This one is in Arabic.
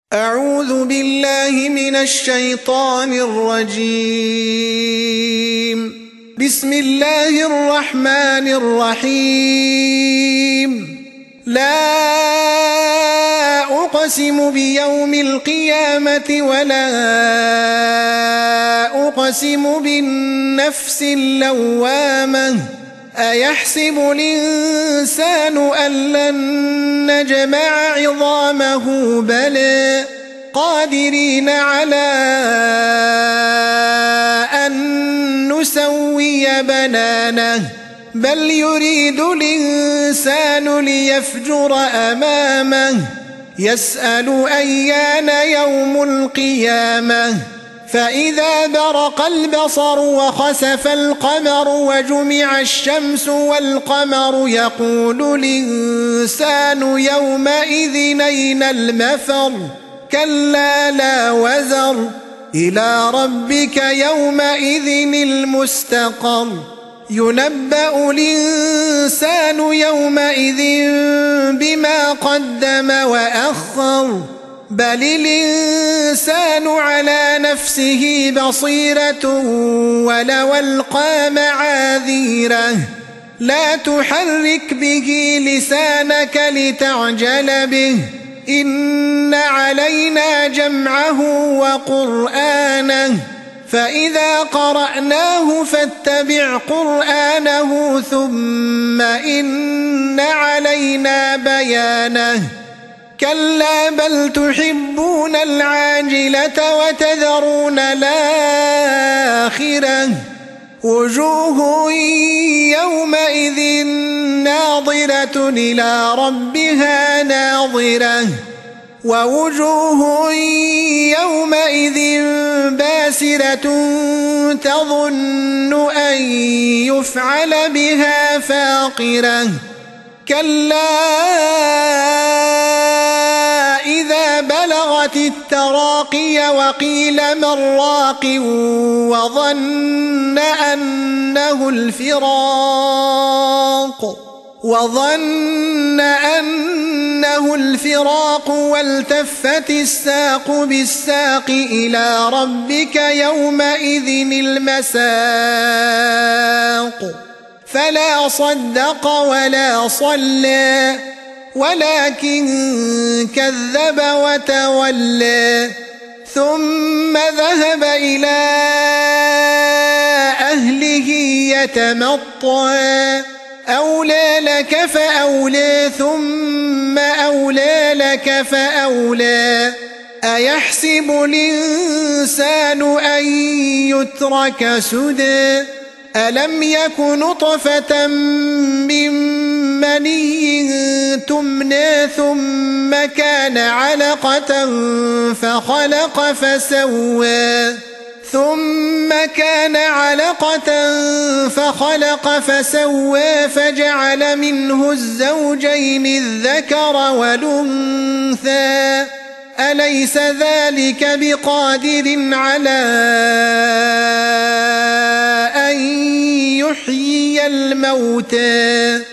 أعوذ بالله من الشيطان الرجيم. بسم الله الرحمن الرحيم. لا أقسم بيوم القيامة ولا أقسم بالنفس اللوامة أيحسب الإنسان أن لن نجمع عظامه بلى قادرين على أن نسوي بنانه بل يريد الإنسان ليفجر أمامه يسأل أيان يوم القيامة فإذا برق البصر وخسف القمر وجمع الشمس والقمر يقول الإنسان يومئذ أين المفر كلا لا وزر إلى ربك يومئذ المستقر ينبأ الإنسان يومئذ بما قدم وأخر بل الإنسان على نفسه بصيرة ولو ألقى معاذيره لا تحرك به لسانك لتعجل به إن علينا جمعه وقرآنه فإذا قرأناه فاتبع قرآنه ثم إن علينا بيانه كلا بل تحبون العاجلة وتذرون الآخرة وجوه يومئذ ناظرة إلى ربها ناظرة ووجوه يومئذ باسرة تظن أن يفعل بها فاقرة كلا إذا بلغت التراقي وقيل من راق وظن أنه الفراق والتفت الساق بالساق إلى ربك يومئذ المساق فلا صدق ولا صلى ولكن كذب وتولى ثم ذهب إلى أهله يتمطى أولى لك فأولى ثم أولى لك فأولى أيحسب الإنسان أن يترك سدى ألم يك نطفة من مني تمنى ثم كان علقة فخلق فسوى فجعل منه الزوجين الذكر والأنثى أليس ذلك بقادر على أن يحيي الموتى